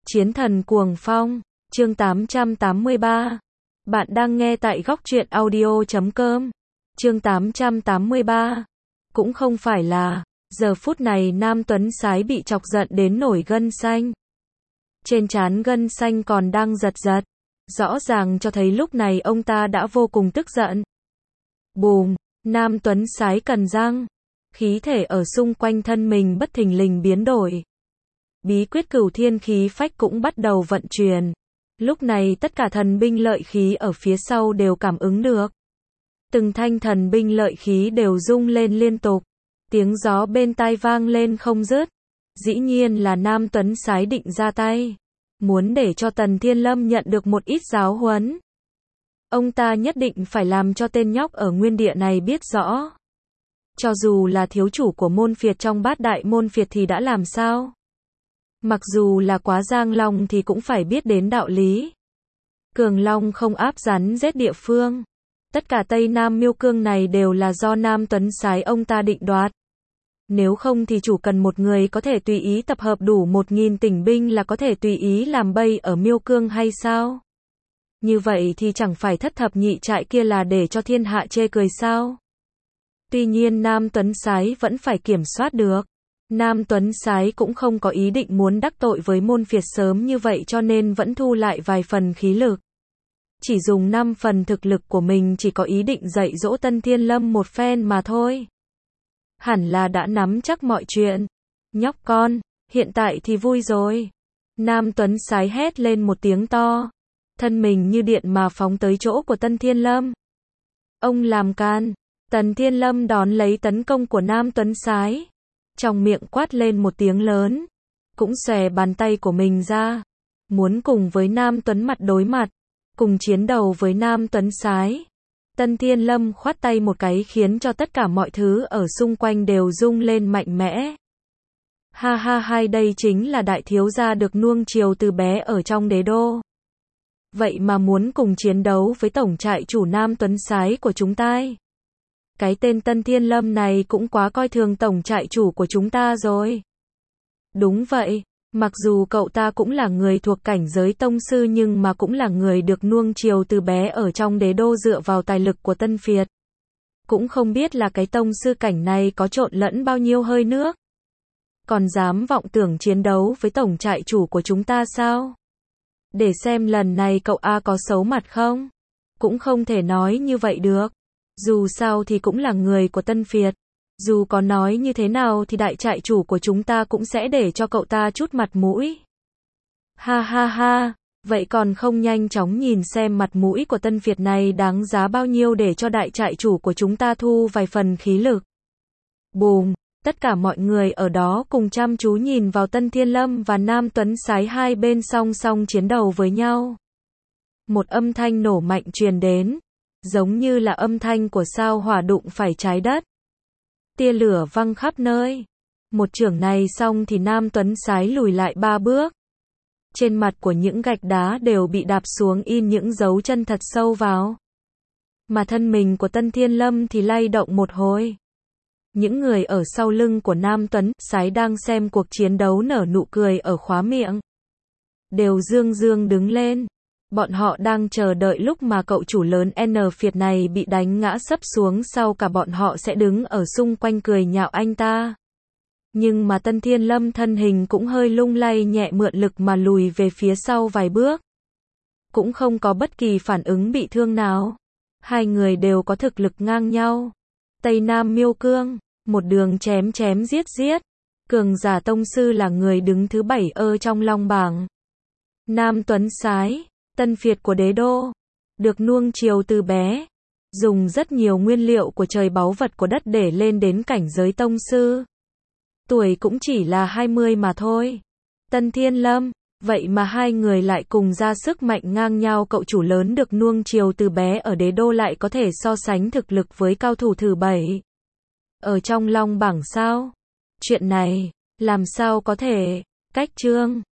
Chiến thần cuồng phong, chương 883. Bạn đang nghe tại góc truyện audio.com. Chương 883. Cũng không phải là, giờ phút này Nam Tuấn Sái bị chọc giận đến nổi gân xanh. Trên trán gân xanh còn đang giật giật. Rõ ràng cho thấy lúc này ông ta đã vô cùng tức giận. Bùm, Nam Tuấn Sái cắn răng. Khí thể ở xung quanh thân mình bất thình lình biến đổi. Bí quyết cửu thiên khí phách cũng bắt đầu vận chuyển. Lúc này tất cả thần binh lợi khí ở phía sau đều cảm ứng được. Từng thanh thần binh lợi khí đều rung lên liên tục. Tiếng gió bên tai vang lên không dứt. Dĩ nhiên là Nam Tuấn Sái định ra tay. Muốn để cho Tần Thiên Lâm nhận được một ít giáo huấn. Ông ta nhất định phải làm cho tên nhóc ở nguyên địa này biết rõ. Cho dù là thiếu chủ của môn phiệt trong bát đại môn phiệt thì đã làm sao? Mặc dù là Quá Giang Long thì cũng phải biết đến đạo lý. Cường Long không áp rắn giết địa phương. Tất cả Tây Nam Miêu Cương này đều là do Nam Tuấn Sái ông ta định đoạt. Nếu không thì chủ cần một người có thể tùy ý tập hợp đủ 1000 tỉnh binh là có thể tùy ý làm bầy ở Miêu Cương hay sao? Như vậy thì chẳng phải thất thập nhị trại kia là để cho thiên hạ chê cười sao? Tuy nhiên Nam Tuấn Sái vẫn phải kiểm soát được. Nam Tuấn Sái cũng không có ý định muốn đắc tội với môn phiệt sớm như vậy cho nên vẫn thu lại vài phần khí lực. Chỉ dùng 5 phần thực lực của mình chỉ có ý định dạy dỗ Tân Thiên Lâm một phen mà thôi. Hẳn là đã nắm chắc mọi chuyện. Nhóc con, hiện tại thì vui rồi. Nam Tuấn Sái hét lên một tiếng to. Thân mình như điện mà phóng tới chỗ của Tân Thiên Lâm. Ông làm can. Tần Thiên Lâm đón lấy tấn công của Nam Tuấn Sái. Trong miệng quát lên một tiếng lớn. Cũng xòe bàn tay của mình ra. Muốn cùng với Nam Tuấn mặt đối mặt. Cùng chiến đầu với Nam Tuấn Sái. Tần Thiên Lâm khoát tay một cái khiến cho tất cả mọi thứ ở xung quanh đều rung lên mạnh mẽ. Ha ha hai, đây chính là đại thiếu gia được nuông chiều từ bé ở trong đế đô. Vậy mà muốn cùng chiến đấu với tổng trại chủ Nam Tuấn Sái của chúng ta. Cái tên Tân Thiên Lâm này cũng quá coi thường tổng trại chủ của chúng ta rồi. Đúng vậy, mặc dù cậu ta cũng là người thuộc cảnh giới tông sư nhưng mà cũng là người được nuông chiều từ bé ở trong đế đô dựa vào tài lực của Tân Phiệt. Cũng không biết là cái tông sư cảnh này có trộn lẫn bao nhiêu hơi nước. Còn dám vọng tưởng chiến đấu với tổng trại chủ của chúng ta sao? Để xem lần này cậu A có xấu mặt không? Cũng không thể nói như vậy được. Dù sao thì cũng là người của Tân Phiệt. Dù có nói như thế nào thì đại trại chủ của chúng ta cũng sẽ để cho cậu ta chút mặt mũi. Ha ha ha, vậy còn không nhanh chóng nhìn xem mặt mũi của Tân Phiệt này đáng giá bao nhiêu để cho đại trại chủ của chúng ta thu vài phần khí lực. Bùm, tất cả mọi người ở đó cùng chăm chú nhìn vào Tân Thiên Lâm và Nam Tuấn Sái hai bên song song chiến đầu với nhau. Một âm thanh nổ mạnh truyền đến. Giống như là âm thanh của sao hỏa đụng phải trái đất. Tia lửa văng khắp nơi. Một chưởng này xong thì Nam Tuấn Sái lùi lại 3 bước. Trên mặt của những gạch đá đều bị đạp xuống in những dấu chân thật sâu vào. Mà thân mình của Tân Thiên Lâm thì lay động một hồi. Những người ở sau lưng của Nam Tuấn Sái đang xem cuộc chiến đấu nở nụ cười ở khóa miệng. Đều dương dương đứng lên. Bọn họ đang chờ đợi lúc mà cậu chủ lớn N Phiệt này bị đánh ngã sấp xuống sau cả bọn họ sẽ đứng ở xung quanh cười nhạo anh ta. Nhưng mà Tân Thiên Lâm thân hình cũng hơi lung lay nhẹ mượn lực mà lùi về phía sau vài bước. Cũng không có bất kỳ phản ứng bị thương nào. Hai người đều có thực lực ngang nhau. Tây Nam Miêu Cương, một đường chém chém giết giết. Cường giả tông sư là người đứng thứ 7 trong long bảng. Nam Tuấn Sái, Tân Phiệt của đế đô, được nuông chiều từ bé, dùng rất nhiều nguyên liệu của trời báu vật của đất để lên đến cảnh giới tông sư. Tuổi cũng chỉ là 20 mà thôi. Tân Thiên Lâm, vậy mà hai người lại cùng ra sức mạnh ngang nhau, cậu chủ lớn được nuông chiều từ bé ở đế đô lại có thể so sánh thực lực với cao thủ thứ 7. Ở trong long bảng sao? Chuyện này, làm sao có thể? Cách chương